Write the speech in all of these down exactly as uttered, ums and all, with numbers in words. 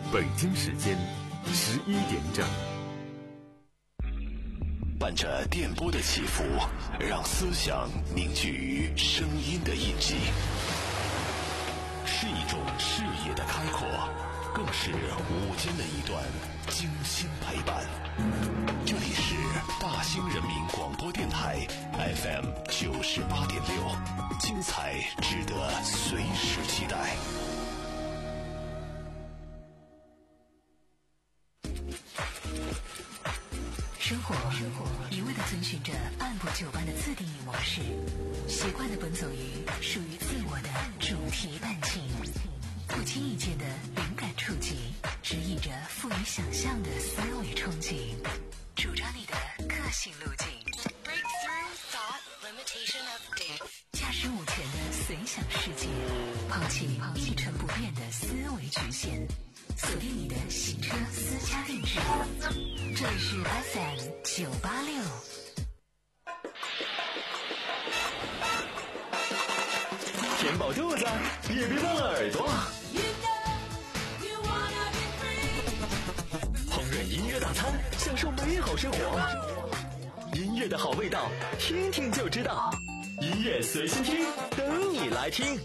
北京时间十一点整。 伴着电波的起伏，让思想凝聚于声音的印记，是一种视野的开阔，更是午间的一段精心陪伴。这里是大兴人民广播电台 F M 九十八点六，精彩值得随时期待。 生活一味地遵循着按部就班的自定义模式，习惯地奔走于属于自我的主题伴情，不经意间的灵感触及，指引着富于想象的思维憧憬，主张你的个性路径。驾驶舞前的随想世界，抛弃一成不变的思维局限，锁定你的行车私家定制。这里是 F M 九八六。 填饱肚子，也别忘了耳朵。烹饪音乐大餐，享受美好生活。音乐的好味道，听听就知道。音乐随心听，等你来听。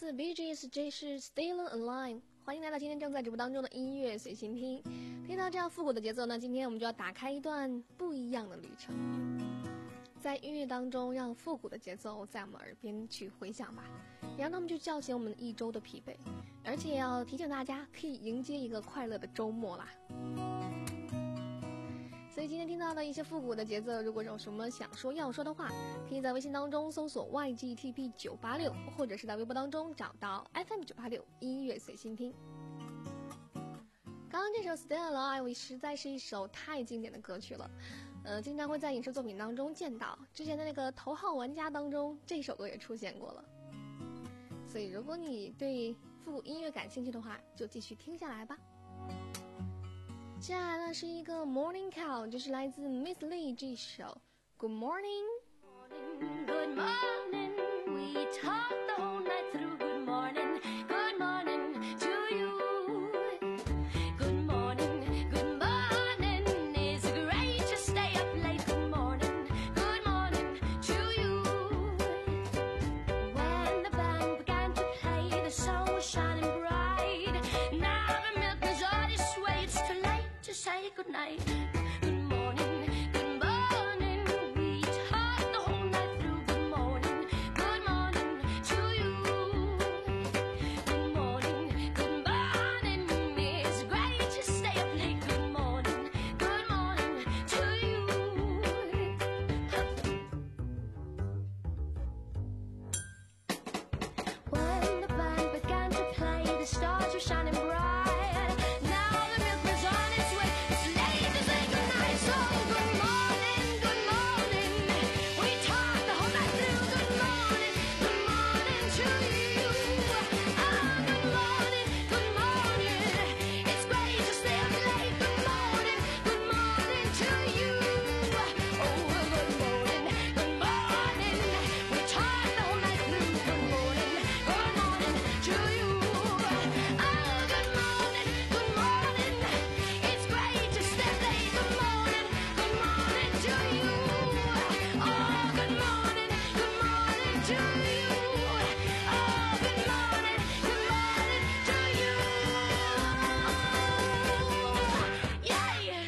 自 Bee Gees， 这是 Still Alive。欢迎来到今天正在直播当中的音乐随心听。听到这样复古的节奏呢，今天我们就要打开一段不一样的旅程，在音乐当中让复古的节奏在我们耳边去回响吧，然后他们就叫醒我们一周的疲惫，而且要提醒大家可以迎接一个快乐的周末啦。所以今天听到的一些复古的节奏，如果有什么想说要说的话，可以在微信当中搜索 Y G T P 九八六， 或者是在微博当中找到 F M 九八六音乐随心听。刚刚这首 Still Alive 实在是一首太经典的歌曲了，呃，经常会在影视作品当中见到，之前的那个头号玩家当中这首歌也出现过了。所以如果你对复古音乐感兴趣的话，就继续听下来吧。接下来呢是一个 Morning Call， 就是来自 Miss Lee 这首 Good Morning。Good morning, we talked the whole night through. Good morning, good morning to you. Good morning, good morning, it's great to stay up late. Good morning, good morning to you. When the band began to play, the sun was shining bright. Now the milk is on its way, it's too late to say goodnight. Good morning, good morning, we talked the whole night through. Good morning, good morning to you. Good morning, good morning, it's great to stay up late. Good morning, good morning to you. When the band began to play, the stars were shining bright. Now the milk was on its way, it's late to say goodnight. So good morning, good morning, we talked the whole night through. Good morning, good morning to you. Oh, good morning, good morning, it's great to stay up late. Good morning, good morning to you. Oh, good morning, good morning, we talked the whole night through. Good morning, good morning to you. Oh, good morning, good morning, it's great to stay up late. Good morning, good morning to you. Oh, good morning, good morning to you. Oh, good morning, good morning to you. Yeah.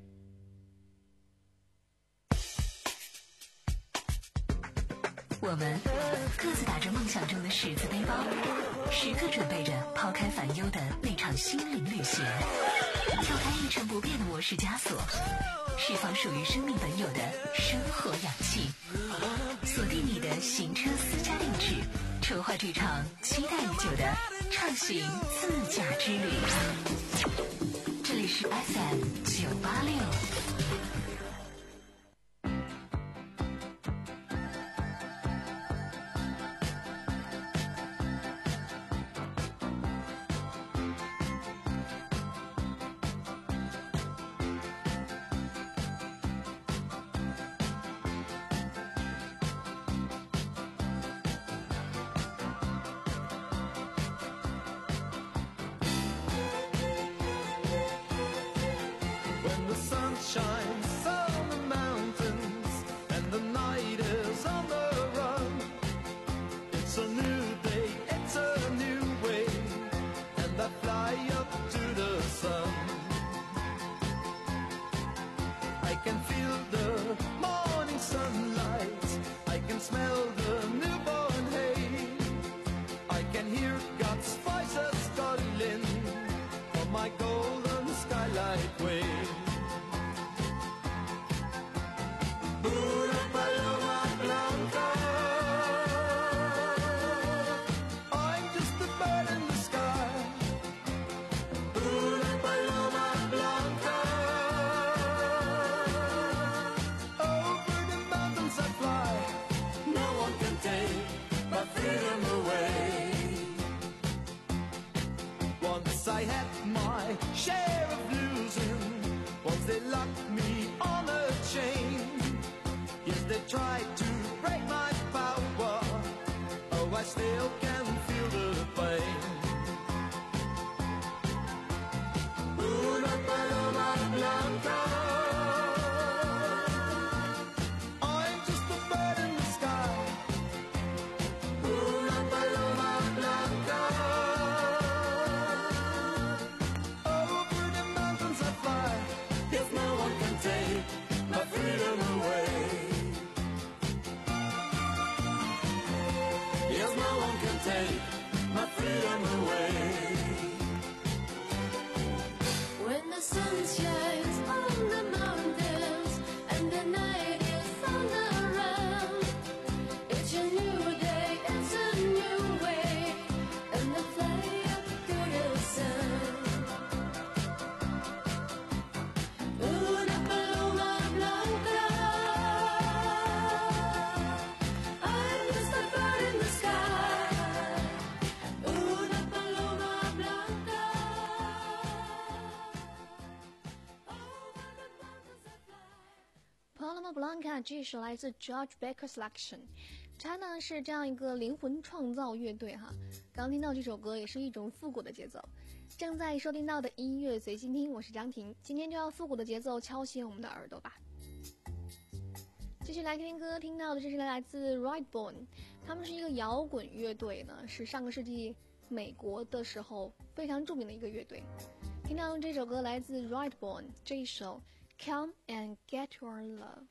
我们各自打着梦想中的十字背包，时刻准备着抛开烦忧的那场心灵旅行，跳开一成不变的模式枷锁，释放属于生命本有的生活氧气，锁定你的行车私家定制，筹划这场期待已久的畅行自驾之旅。这里是 F M 九八六。 Cama Blanca 这是来自 George Baker Selection， 它呢是这样一个灵魂创造乐队哈。刚听到这首歌也是一种复古的节奏。正在收听到的音乐随心听，我是张婷，今天就要复古的节奏敲醒我们的耳朵吧。继续来听听歌，听到的这是来自 Redbone， 他们是一个摇滚乐队呢，是上个世纪美国的时候非常著名的一个乐队。听到这首歌来自 Redbone， 这一首 Come and Get Your Love。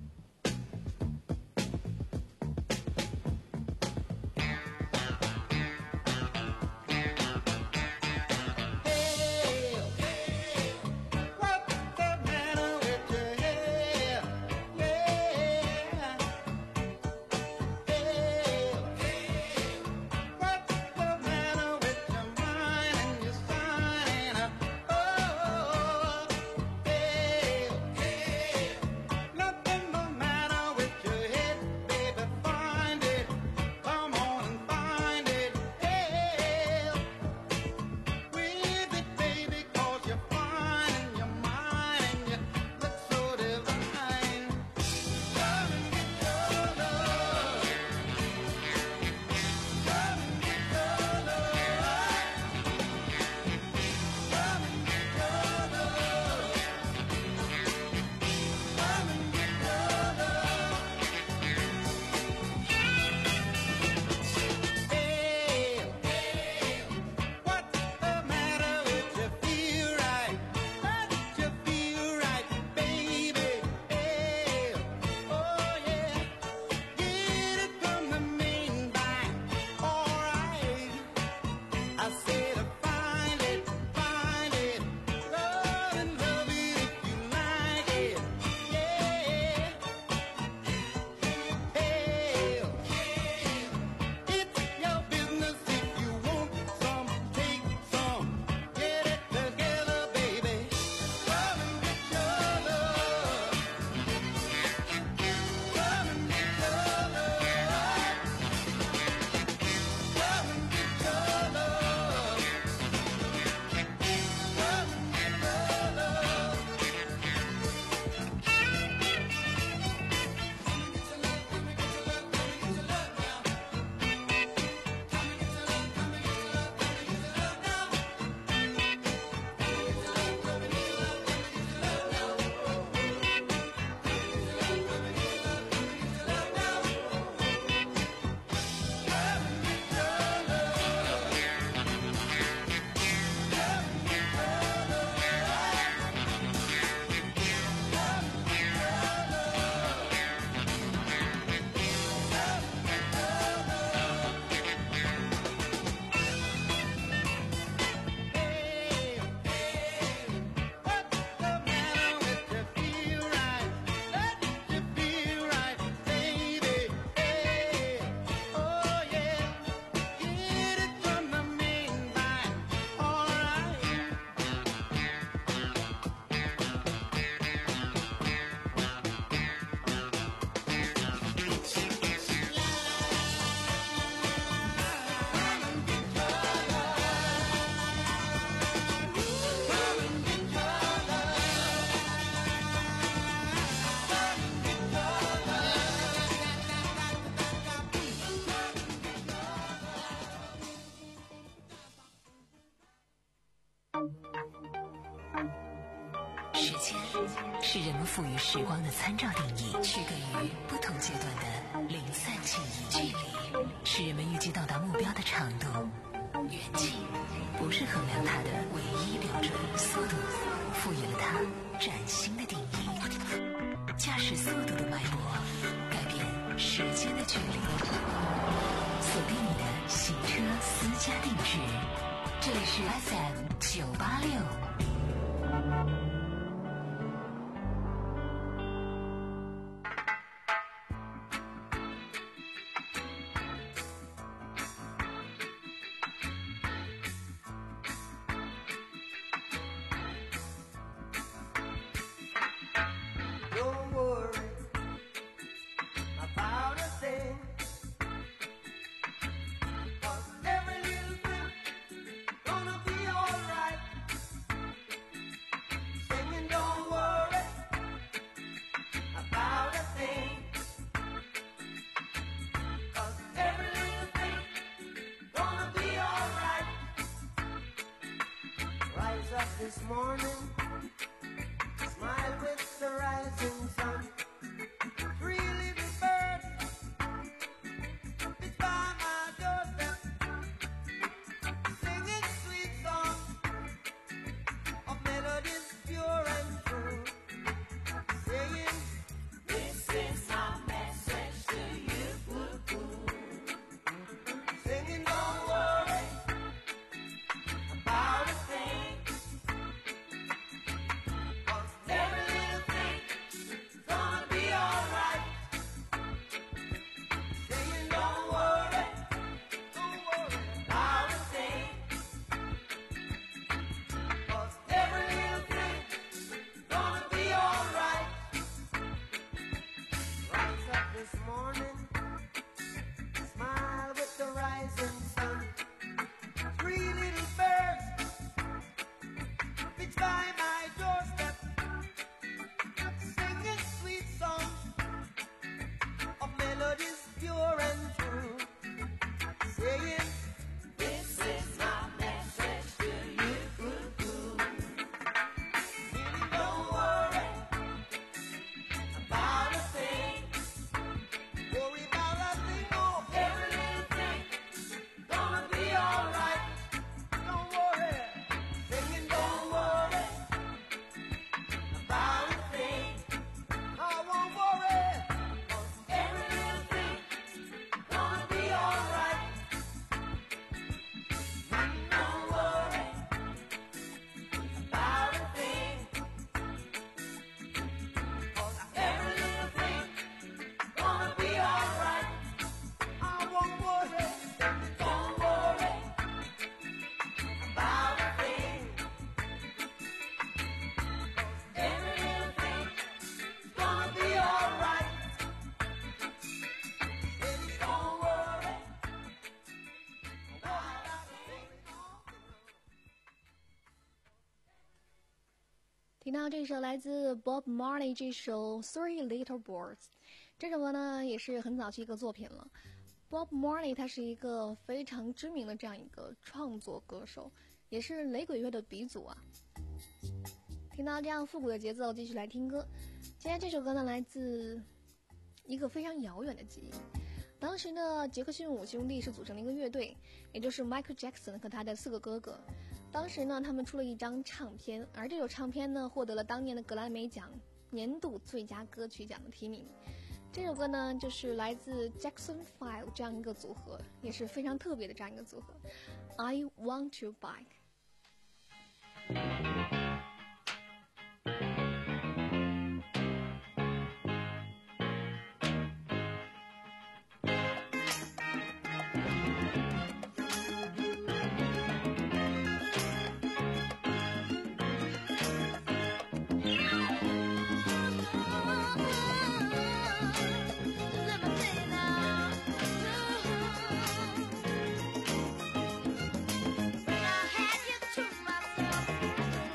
时间是人们赋予时光的参照定义，区隔于不同阶段的零散记忆。距离是人们预计到达目标的长度，远近不是衡量它的唯一标准。速度赋予了它崭新的定义，驾驶速度的脉搏改变时间的距离。锁定你的行车私家定制，这里是 F M 九八六。 Every little thing gonna be alright. smile with the rising sun. Three little birds, it's by my doorstep, singing sweet songs of melodies pure and true, saying, this is our message to you. Singing, don't worry about a thing, 'cause every little thing is gonna be alright. Saying, don't worry, don't worry about a thing, 'cause every little thing is gonna be alright. Rise up this morning, smile with the rising sun. Three little birds, it's by my doorstep, singing sweet songs of melodies pure and true, saying, this is my message to you. Meaning, don't worry about a thing, worry about a thing, oh, every little thing gonna be alright. Don't worry, singing, don't worry about a thing. I won't worry, 'cause every little thing gonna be alright. Don't worry about a thing, 'cause every little thing gonna be alright. I won't worry, don't worry about a thing, 'cause every little thing gonna be alright. Baby, don't worry about a thing. 听到这首来自 Bob Marley 这首 Three Little Birds， 这首歌呢也是很早期一个作品了。Bob Marley 他是一个非常知名的这样一个创作歌手，也是雷鬼乐的鼻祖啊。听到这样复古的节奏，继续来听歌。今天这首歌呢来自一个非常遥远的记忆。当时呢，杰克逊五兄弟是组成了一个乐队，也就是 Michael Jackson 和他的四个哥哥。当时呢，他们出了一张唱片，而这首唱片呢，获得了当年的格莱美奖年度最佳歌曲奖的提名。这首歌呢，就是来自 Jackson Five 这样一个组合，也是非常特别的这样一个组合。I Want You Back。 When I had you to myself,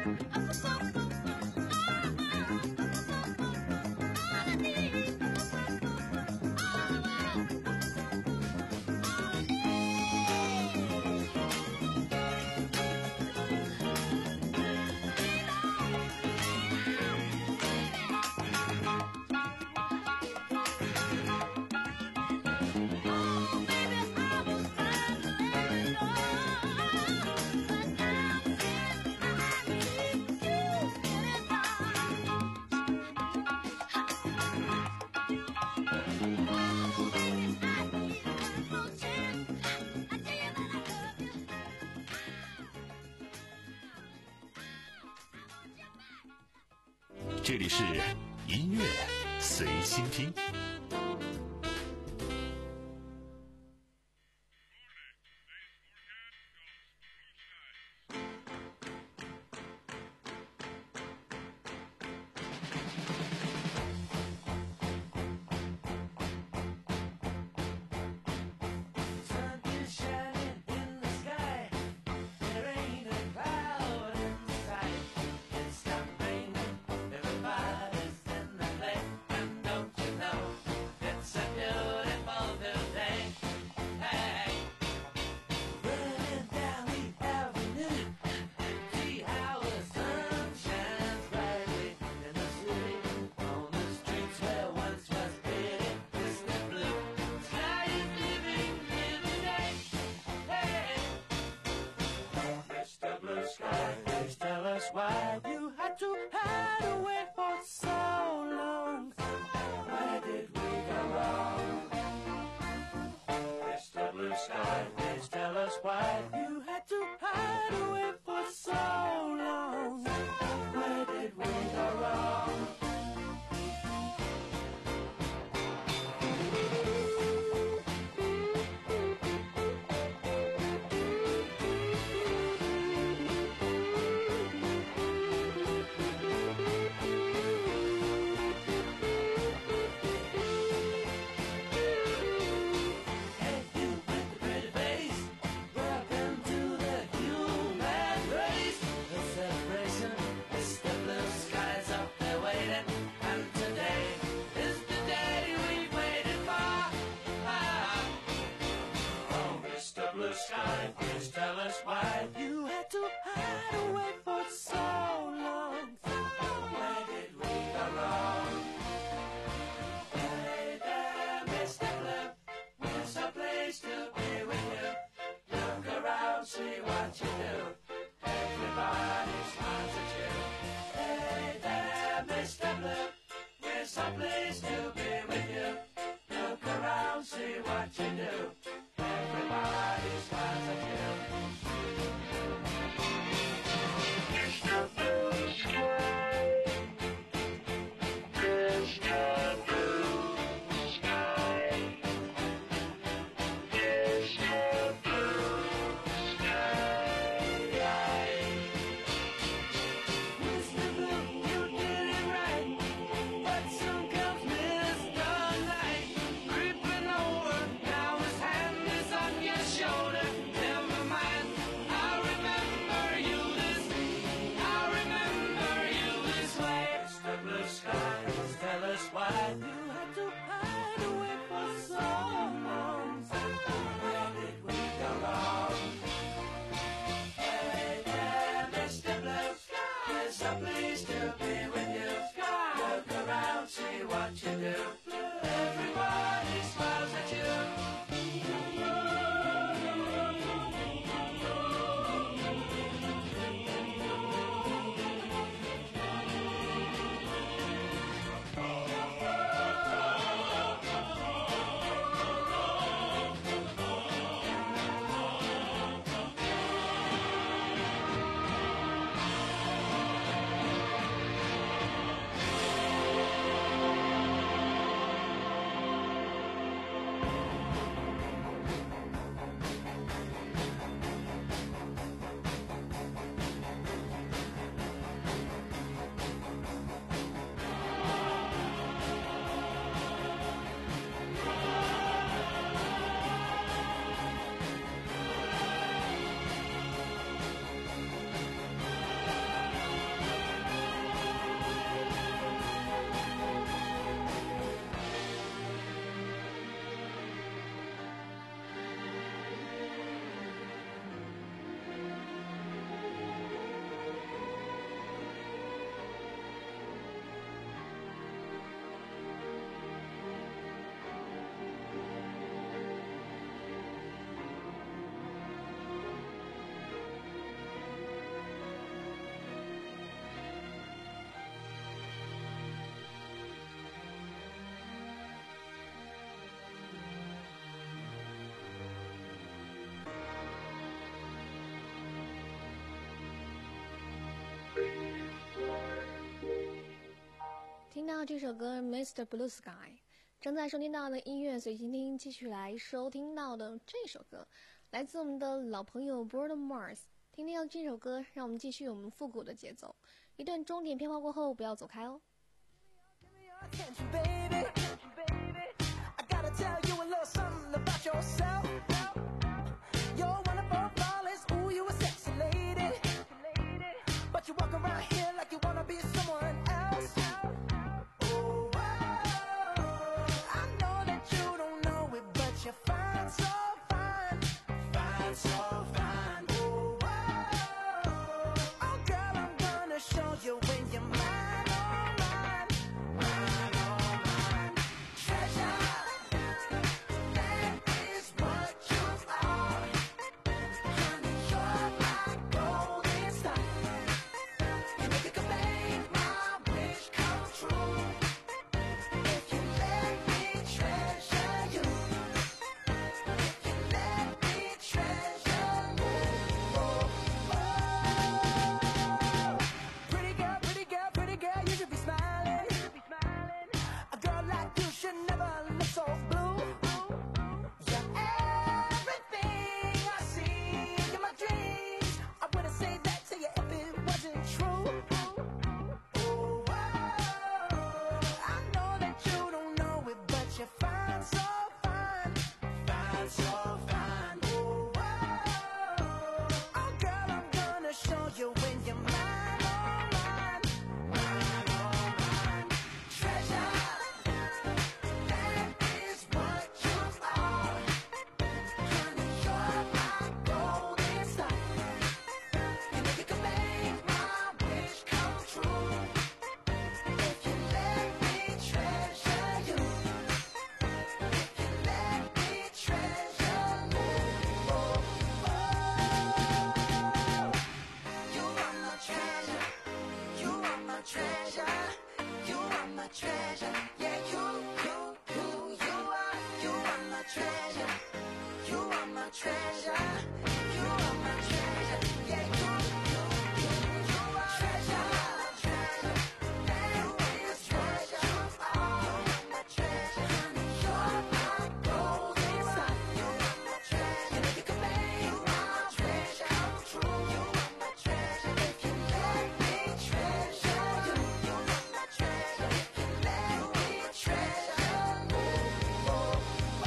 这里是音乐随心听。 Why you had to hide away for so long? Where did we go wrong? Mister Blue Sky, please tell us why you had to hide away for so long. Where did we go wrong? Sky, please tell us why you had to hide away for so long. Where did we go wrong? Hey there, Mister Blue, we're so pleased to be with you. Look around, see what you do. Everybody smiles at you. Hey there, Mister Blue, we're so pleased to be with you. Look around, see what you do. Everybody smiles at you. Mister Blue Sky, Mister Blue Sky, Mister Blue Sky. Mister Blue, you did it right, but some comes Mister Night, creeping over. Now his hand is on your shoulder. Never mind, I remember you this. I remember you this way. Mister Blue Sky, tell us why you had to hide away for so long. Where did we go wrong? Hey there, Mister Blue Sky, we're so pleased to be with you. Look around, see what you do. Everybody smiles at you. 听到这首歌 Mister Blue Sky。正在收听到的音乐随心听，继续来收听到的这首歌来自我们的老朋友 Bruno Mars。 听听到这首歌，让我们继续我们复古的节奏。一段钟点片花过后，不要走开哦。 You walk around here like you wanna be someone else. Oh, I know that you don't know it, but you're fine, so fine, fine, so fine. Oh, oh, girl, I'm gonna show you when you're mine, oh mine, mine, oh mine. Treasure, that is what you are. Honey, you're my golden star. You know you can make my wish come true if you let me treasure you. If you let me treasure you. Oh, oh. Pretty girl, pretty girl, pretty girl, you should be smiling. A girl like you should never look so blue. You're everything I see in my dreams. I wouldn't say that to you if it wasn't true. Oh, I know that you don't know it, but you're fine, so fine, fine, so fine. Oh, oh, girl, I'm gonna show you when you're mine, oh mine, mine, oh mine. Treasure, that is what you are. Honey, you're my golden star. You know you can make my wish come true if you let me treasure you. If you let me treasure you. Oh, oh. You are my treasure. You are my treasure. You are my treasure. Yeah, you, you, you, you are. You are my treasure. You are my treasure. You are my treasure. Yeah, you, you, you, you are. Treasure, treasure. That is treasure. You are my treasure. Honey, you're my golden star. You are my treasure. You know you can make my treasure come true. You are my treasure. If you let me treasure you. You are my treasure. If you let me treasure you. Oh, oh.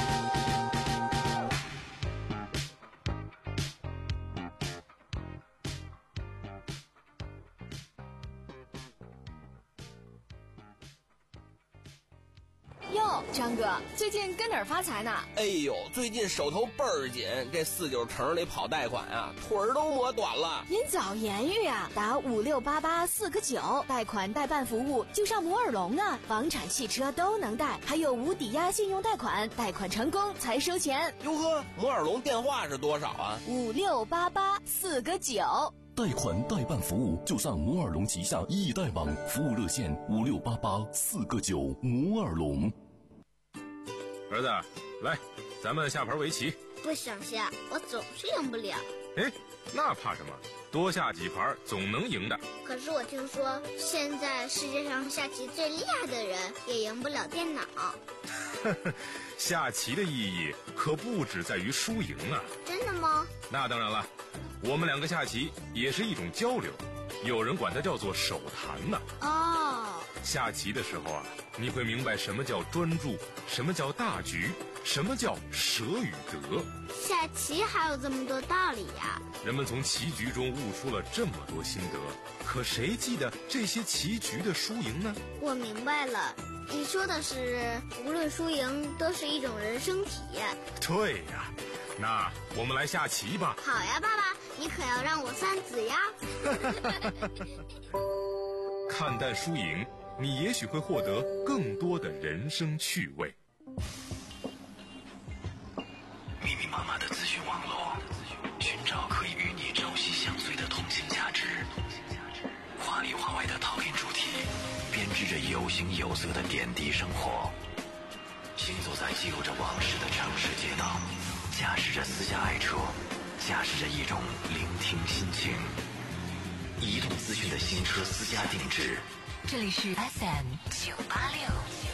哟，张哥，最近跟哪儿发财呢？ 哎呦，最近手头倍儿紧，这四九城里跑贷款啊，腿儿都磨短了。 您早言语啊，打五六八八四个九，贷款代办服务就上摩尔龙啊，房产、汽车都能贷，还有无抵押信用贷款，贷款成功才收钱。 哟呵，摩尔龙电话是多少啊？ 五六八八四个九。 贷款代办服务就上摩尔龙旗下易贷网，服务热线五六八八四个九。摩尔龙。 儿子，来，咱们下盘围棋。 不想下，我总是赢不了。 哎，那怕什么？多下几盘总能赢的。 可是我听说，现在世界上下棋最厉害的人也赢不了电脑。 下棋的意义可不只在于输赢啊！ 真的吗？ 那当然了，我们两个下棋也是一种交流，有人管它叫做手谈呢。 哦， 下棋的时候啊，你会明白什么叫专注，什么叫大局，什么叫舍与得。 下棋还有这么多道理呀！ 人们从棋局中悟出了这么多心得，可谁记得这些棋局的输赢呢？ 我明白了，你说的是无论输赢都是一种人生体验。 对呀，那我们来下棋吧。 好呀，爸爸，你可要让我三子呀。 看淡输赢，你也许会获得更多的人生趣味。 密密麻麻的资讯网络，寻找可以与你朝夕相随的通信价值。华里华外的讨论主题，编织着有形有色的点滴生活。行走在记录着往事的城市街道，驾驶着私家爱车，驾驶着一种聆听心情。移动资讯的新车私家定制， 这里是 F M 九八六。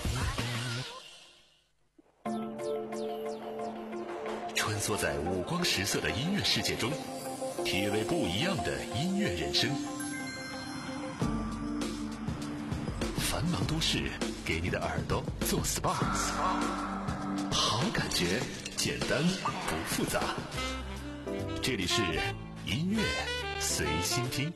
穿梭在五光十色的音乐世界中，体味不一样的音乐人生。繁忙都市给你的耳朵做 S P A， 好感觉，简单不复杂。这里是音乐随心听。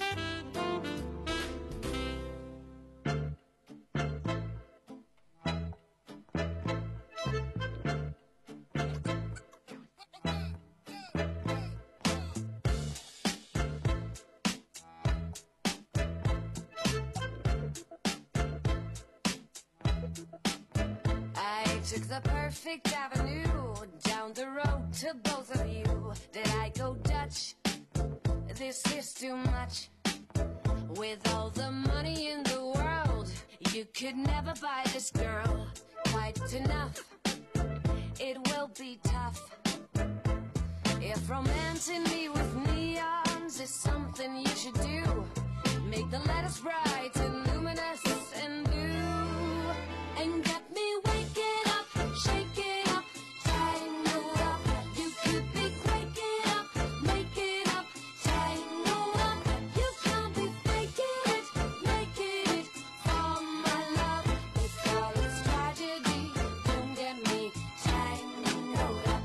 Took the perfect avenue down the road to both of you. Did I go Dutch? This is too much. With all the money in the world, you could never buy this girl quite enough. It will be tough. If romancing me with neons is something you should do, make the letters bright and luminous and blue, and get me waking up, shaking up, tangled up. You could be waking up, making up, tangled up. You can't be faking it, making it for my love. With all its tragedy, don't get me tangled up.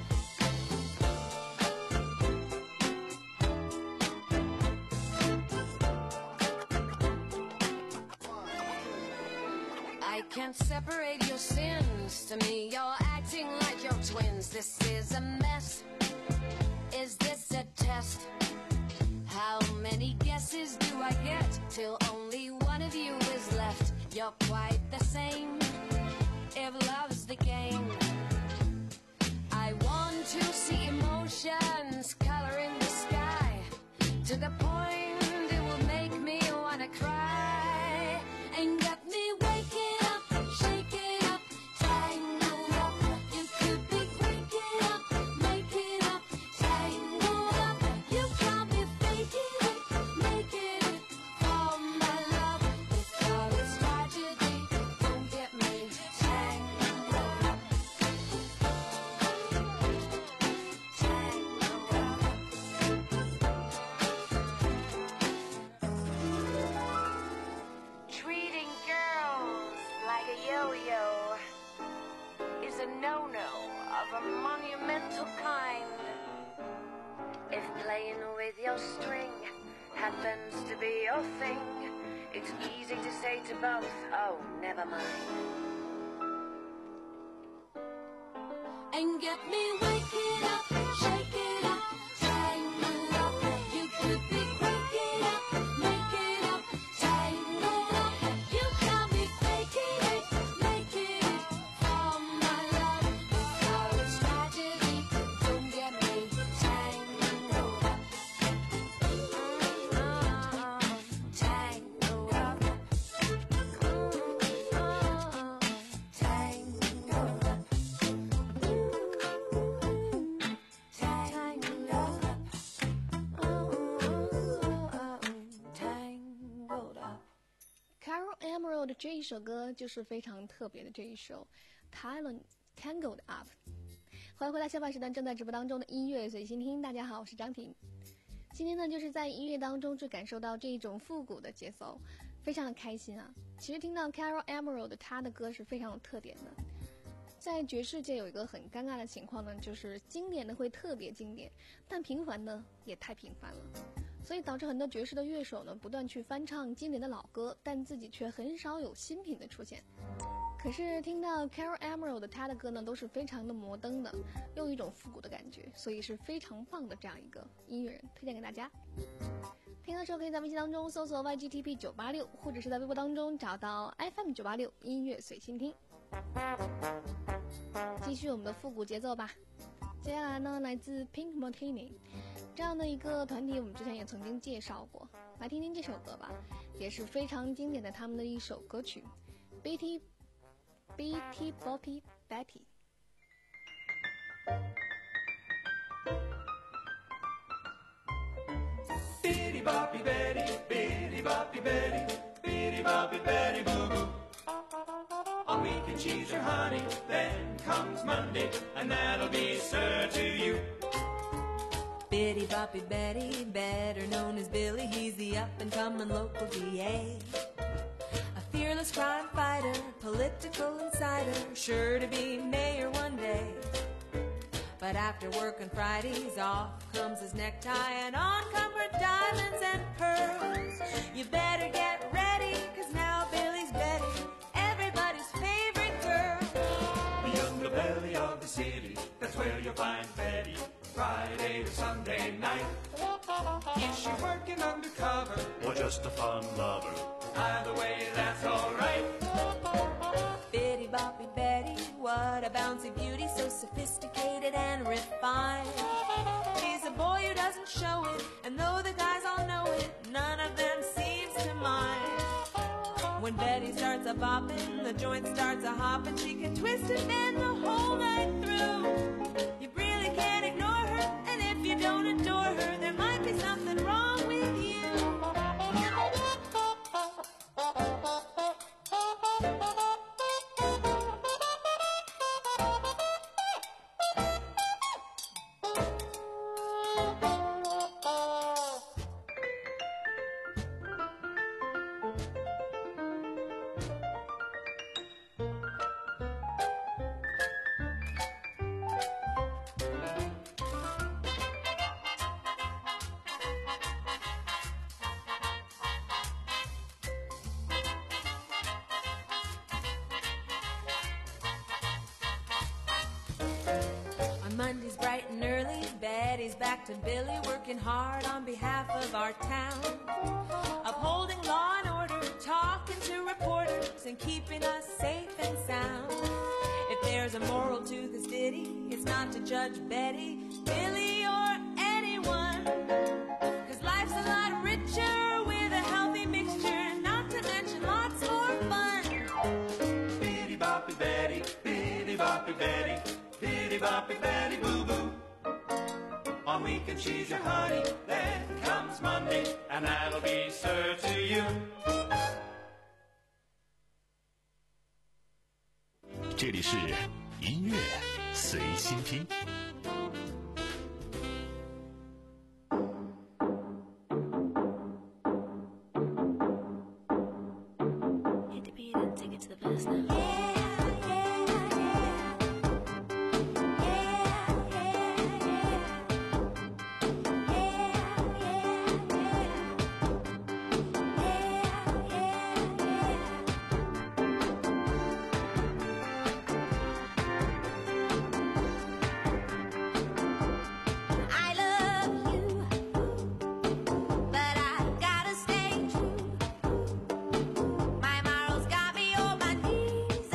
I can't separate your sins. To me, you're acting like you're twins. This is a mess. Is this a test? How many guesses do I get till only one of you is left? You're quite the same. If love's the game, I want to see emotions coloring the sky to the point it will make me wanna cry and get me waking up, shaking up, tangled up. You could be waking up, making up, tangled up. You can't be faking it, making it for my love. With all its tragedy, don't get me tangled up. Tangled up. Treating girls like a yo-yo is a no-no of a monumental kind. If playing with your string happens to be your thing, it's easy to say to both, oh, never mind. And get me waking up, shaking up, tangled up. You could be waking up, making up, tangled up. You can't be faking it, making it for my love. With all its tragedy, don't get me tangled up. Mm-hmm. Tangled up. Mm-hmm. Tangled up. Tangled up. Tangled up. Carol Emerald 这一首歌就是非常特别的这一首 Talon Tangled Up。欢迎回来，下半时段正在直播当中的音乐随心听。大家好，我是张婷。今天呢，就是在音乐当中去感受到这一种复古的节奏，非常的开心啊。其实听到 Carol Emerald 她的歌是非常有特点的。在爵士界有一个很尴尬的情况呢，就是经典的会特别经典，但平凡的也太平凡了，所以导致很多爵士的乐手呢不断去翻唱经典的老歌，但自己却很少有新品的出现。可是听到 Carol Emerald 她的歌呢，都是非常的摩登的，又有一种复古的感觉，所以是非常棒的这样一个音乐人，推荐给大家。听的时候可以在微信当中搜索 Y G T P 九八六，或者是在微博当中找到 F M 九八六音乐随心听。继续我们的复古节奏吧。接下来呢，来自 Pink Martini 这样的一个团体，我们之前也曾经介绍过，来听听这首歌吧，也是非常经典的他们的一首歌曲 Betty Betty Boppy Betty。 Bitty boppy Betty, bitty boppy Betty, bitty Boppy, Betty Boo Boo. On weekend she's your honey, then comes Monday, and that'll be sir to you. Bitty Boppy Betty, better known as Billy, he's the up-and-coming local D A. A fearless crime fighter, political insider, sure to be mayor one day. But after working Fridays, off comes his necktie and on come her diamonds and pearls. You better get ready, cause now Billy's Betty, everybody's favorite girl. The younger belly of the city, that's where you'll find Betty, Friday to Sunday night. Is she working undercover or just a fun lover? Either way, that's alright. Bitty Boppy Betty, what a bouncy beauty, so sophisticated and refined. He's a boy who doesn't show it, and though the guys all know it, none of them seems to mind. When Betty starts a bopping, the joint starts a hopping, she can twist and bend the whole night through. You really can't ignore her, and if you don't adore her, there might be something wrong with you. Monday's bright and early, Betty's back to Billy, working hard on behalf of our town, upholding law and order, talking to reporters, and keeping us safe and sound. If there's a moral to this ditty, it's not to judge Betty, Billy, or anyone, cause life's a lot richer with a healthy mixture, not to mention lots more fun. Bitty Boppy Betty, Bitty Boppy Betty, Bitty Boppy Betty Boo Boo. On weekend she's your honey, then comes Monday, and that'll be sir to you. 这里是音乐随心听。 Hit the beat and take it to the verse now. I love you, but I gotta stay true. My morals got me on my knees.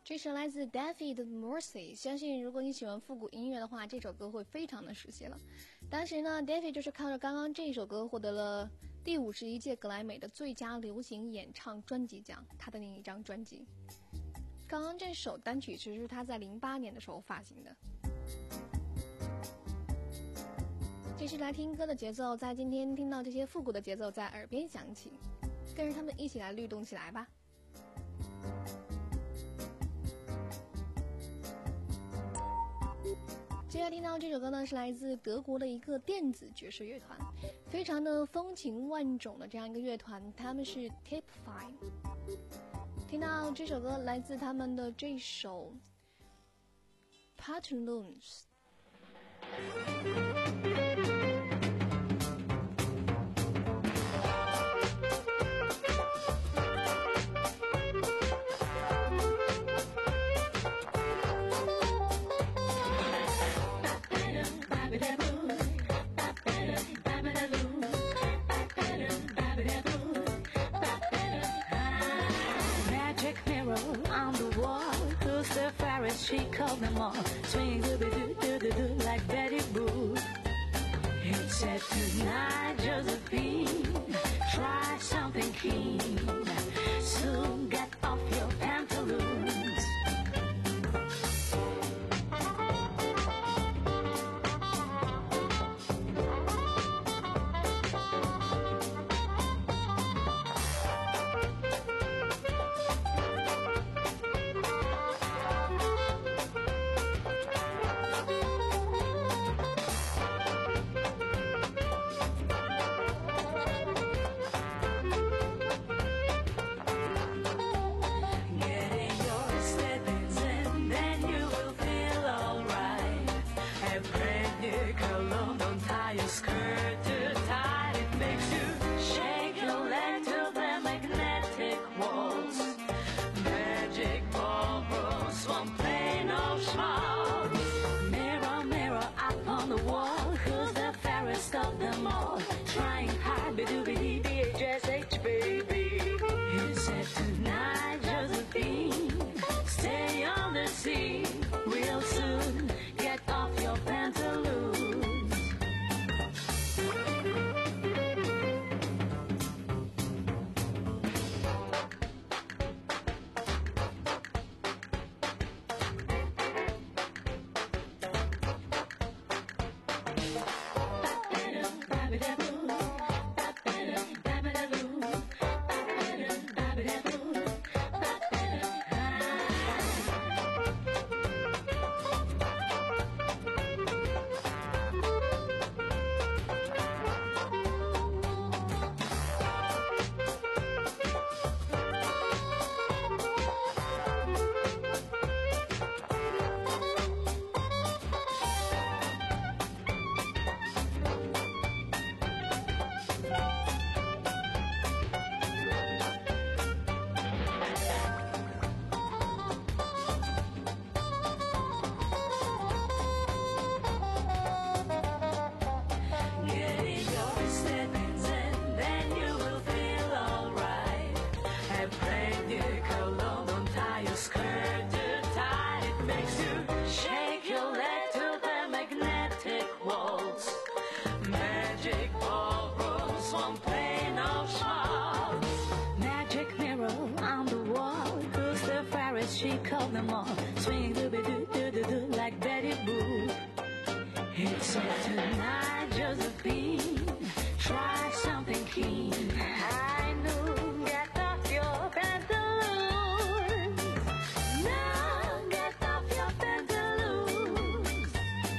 这是来自 Daffy 的 Mercy， 相信如果你喜欢复古音乐的话，这首歌会非常的熟悉了。当时呢 Daffy 就是靠着刚刚这首歌获得了第五十一届格莱美的最佳流行演唱专辑奖，他的另一张专辑。刚刚这首单曲其实是他在零八年的时候发行的。继续来听歌的节奏，在今天听到这些复古的节奏在耳边响起，跟着他们一起来律动起来吧。接下来听到这首歌呢，是来自德国的一个电子爵士乐团，非常的风情万种的这样一个乐团，他们是 Tape Five。听到这首歌来自他们的这首 Pantaloons。 She called them all, swing doo doo doo doo doo like Betty Boo. It said tonight, Josephine, try something keen. Soon get off your pantaloons. She called them all, swing doo doo doo doo doo like Betty Boo. It said tonight, Josephine, try something keen. I knew, get off your pantaloons. Now get off your pantaloons.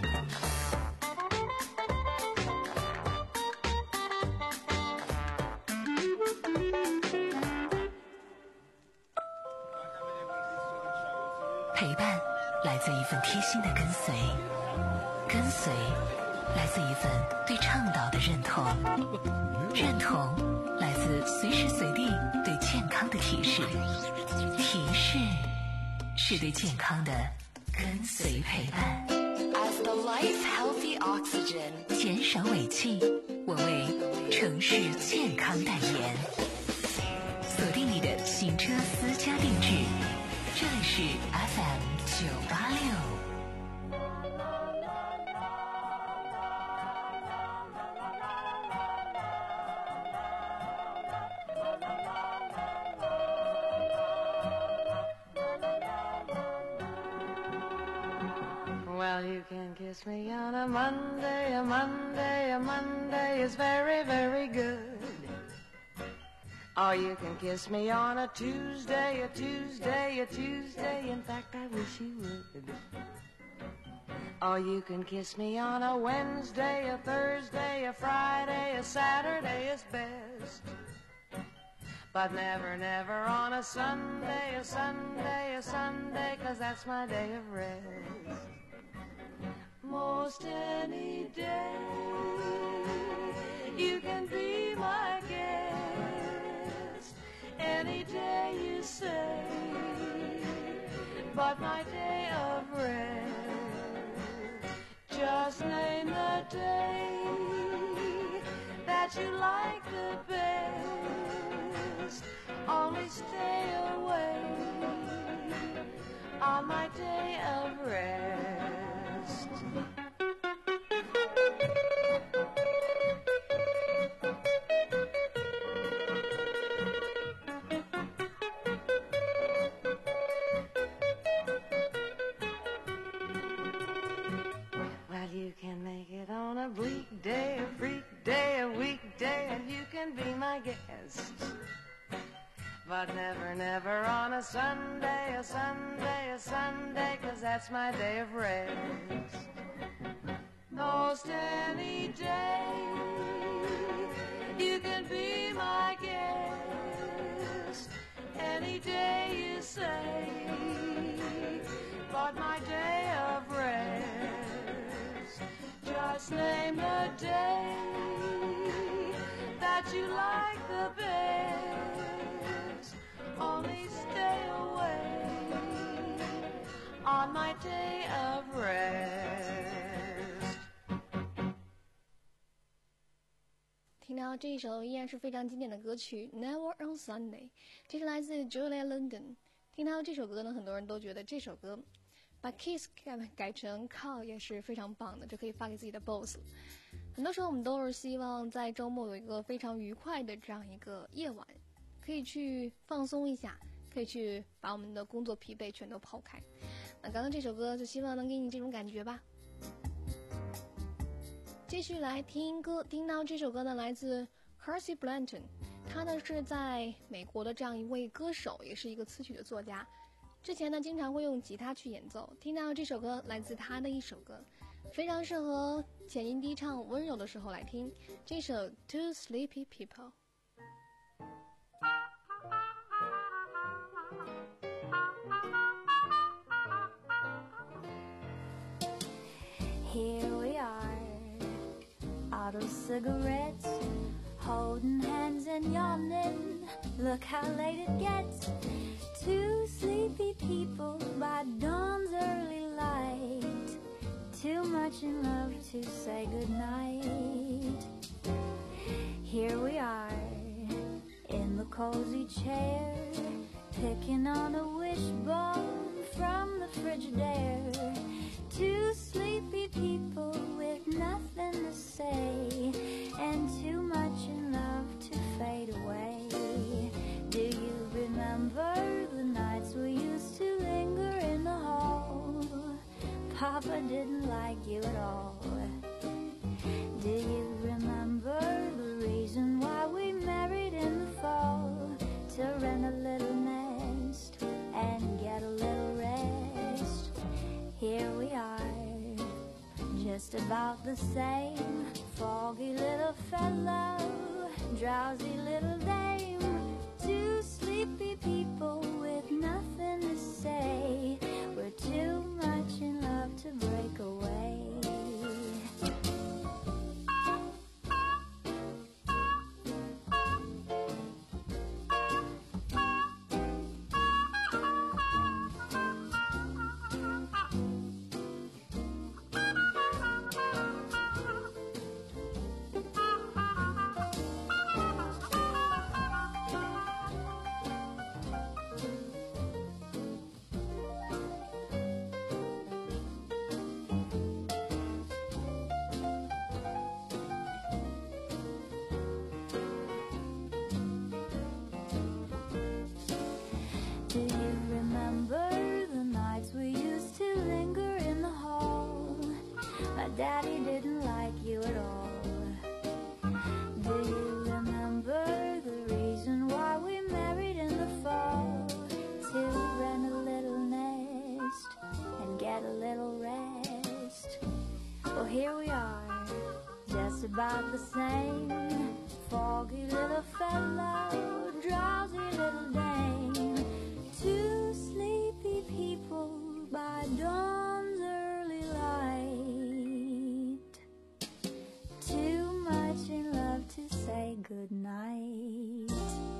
陪伴来自一份贴心的跟随，跟随来自一份对倡导的认同，认同来自随时随地对健康的提示，提示是对健康的跟随陪伴。As the life healthy oxygen， 减少尾气，我为城市健康代言。锁定你的行车私家定制。 这里是 F M 九八六。 Well, you can kiss me on a Monday, a Monday, a Monday is very, very good. Or you can kiss me on a Tuesday, a Tuesday, a Tuesday, in fact I wish you would. Or you can kiss me on a Wednesday, a Thursday, a Friday, a Saturday is best. But never, never on a Sunday, a Sunday, a Sunday, 'cause that's my day of rest. Most any day you can be my guest, any day you say, but my day of rest. Just name the day that you like the best, only stay away on my day of rest. Well, you can make it on a bleak day, a freak day, a weekday, and you can be my guest. But never, never on a Sunday, a Sunday, a Sunday, 'cause that's my day of rest. Most any day you can be my guest, any day you say, but my day of rest. Just name the day that you like the best, only stay away on my day of rest. 听到这一首依然是非常经典的歌曲 Never on Sunday， 这是来自 Julia London。 听到这首歌呢，很多人都觉得这首歌把 kiss 改改成 call 也是非常棒的，这可以发给自己的 boss。 很多时候我们都是希望在周末有一个非常愉快的这样一个夜晚，可以去放松一下，可以去把我们的工作疲惫全都抛开。那刚刚这首歌就希望能给你这种感觉吧。继续来听歌，听到这首歌呢，来自 Hersey Blanton， 他呢是在美国的这样一位歌手，也是一个词曲的作家。之前呢经常会用吉他去演奏，听到这首歌来自他的一首歌，非常适合浅音低唱温柔的时候来听，这首 Two Sleepy People。 Here we are, out of cigarettes, holding hands and yawning. Look how late it gets. Two sleepy people by dawn's early light. Too much in love to say goodnight. Here we are, in the cozy chair, picking on a wishbone from the Frigidaire. Two sleepy people with nothing to say, and too much in love to fade away. Do you remember the nights we used to linger in the hall? Papa didn't like you at all. Do you remember the reason why we married in the fall? To rent a little nest and get a little rest. Here we are, just about the same. Foggy little fellow, drowsy little dame. Two sleepy people with nothing to say. We're too much in love to break away. about the same. Foggy little fellow, drowsy little dame. Two sleepy people by dawn's early light. Too much in love to say goodnight.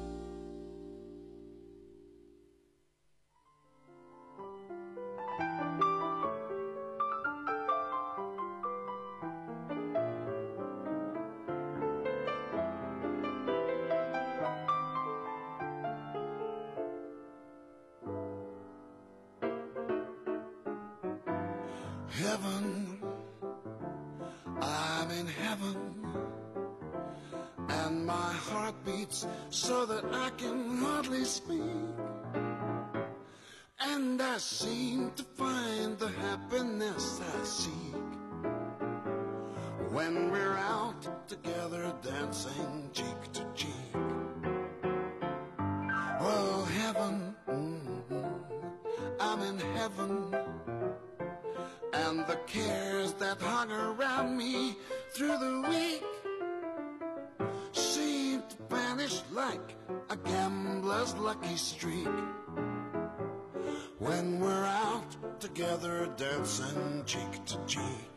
Heaven, I'm in heaven, and my heart beats so that I can hardly speak, and I seem to find the happiness I seek when we're out together dancing cheek to cheek. Oh, heaven, mm-hmm, I'm in heaven, and the cares that hung around me through the week seem to vanish like a gambler's lucky streak when we're out together dancing cheek to cheek.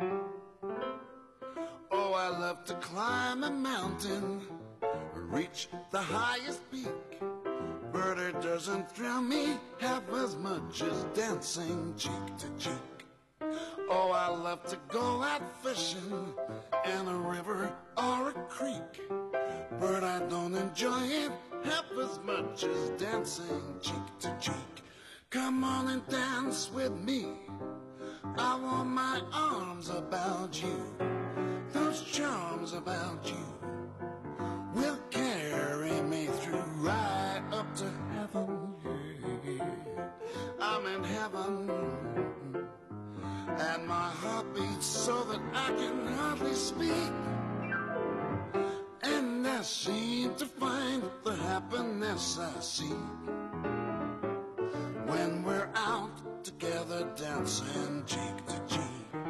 Oh, I love to climb a mountain, reach the highest peak, but it doesn't thrill me half as much as dancing cheek to cheek. Oh, I love to go out fishing in a river or a creek, but I don't enjoy it half as much as dancing cheek to cheek. Come on and dance with me, I want my arms about you. Those charms about you will carry me through right up to heaven. I'm in heaven, and my heart beats so that I can hardly speak, and I seem to find the happiness I seek when we're out together dancing cheek to cheek.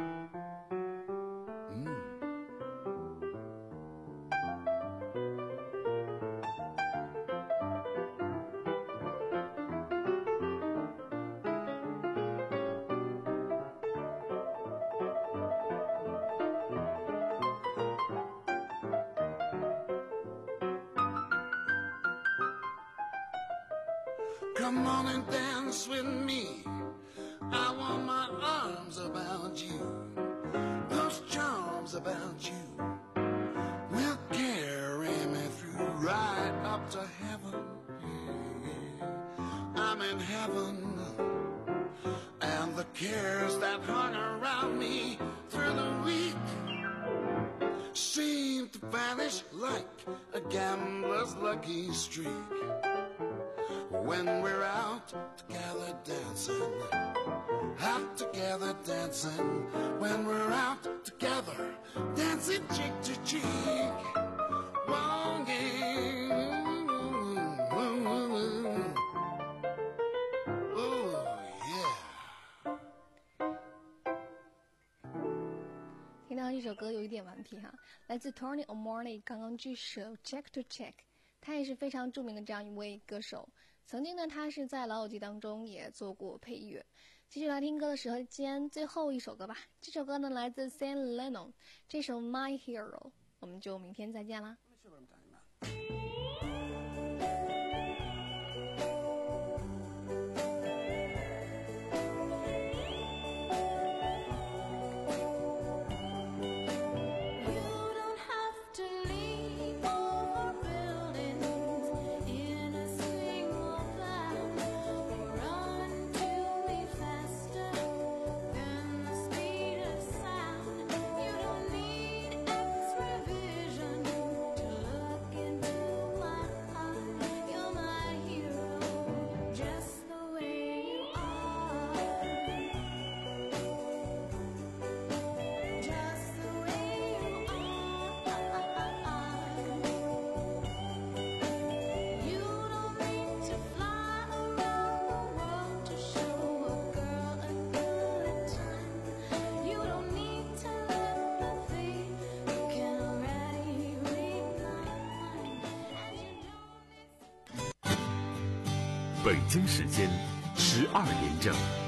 Come on and dance with me, I want my arms about you. Those charms about you will carry me through right up to heaven. I'm in heaven, and the cares that hung around me through the week seem to vanish like a gambler's lucky streak when we're out together dancing, out together dancing, when we're out together dancing cheek to cheek. Whoa, yeah. Oh, yeah. 听到这首歌有一点顽皮哈，来自 Tony O'Malley 刚刚这首 Check to Check， 他也是非常著名的这样一位歌手。曾经呢，他是在老友记当中也做过配乐。继续来听歌的时候，间最后一首歌吧。这首歌呢来自 Saint Lennon， 这首 My Hero， 我们就明天再见啦。 You don't need X-ray vision to look into 北京时间十二点整。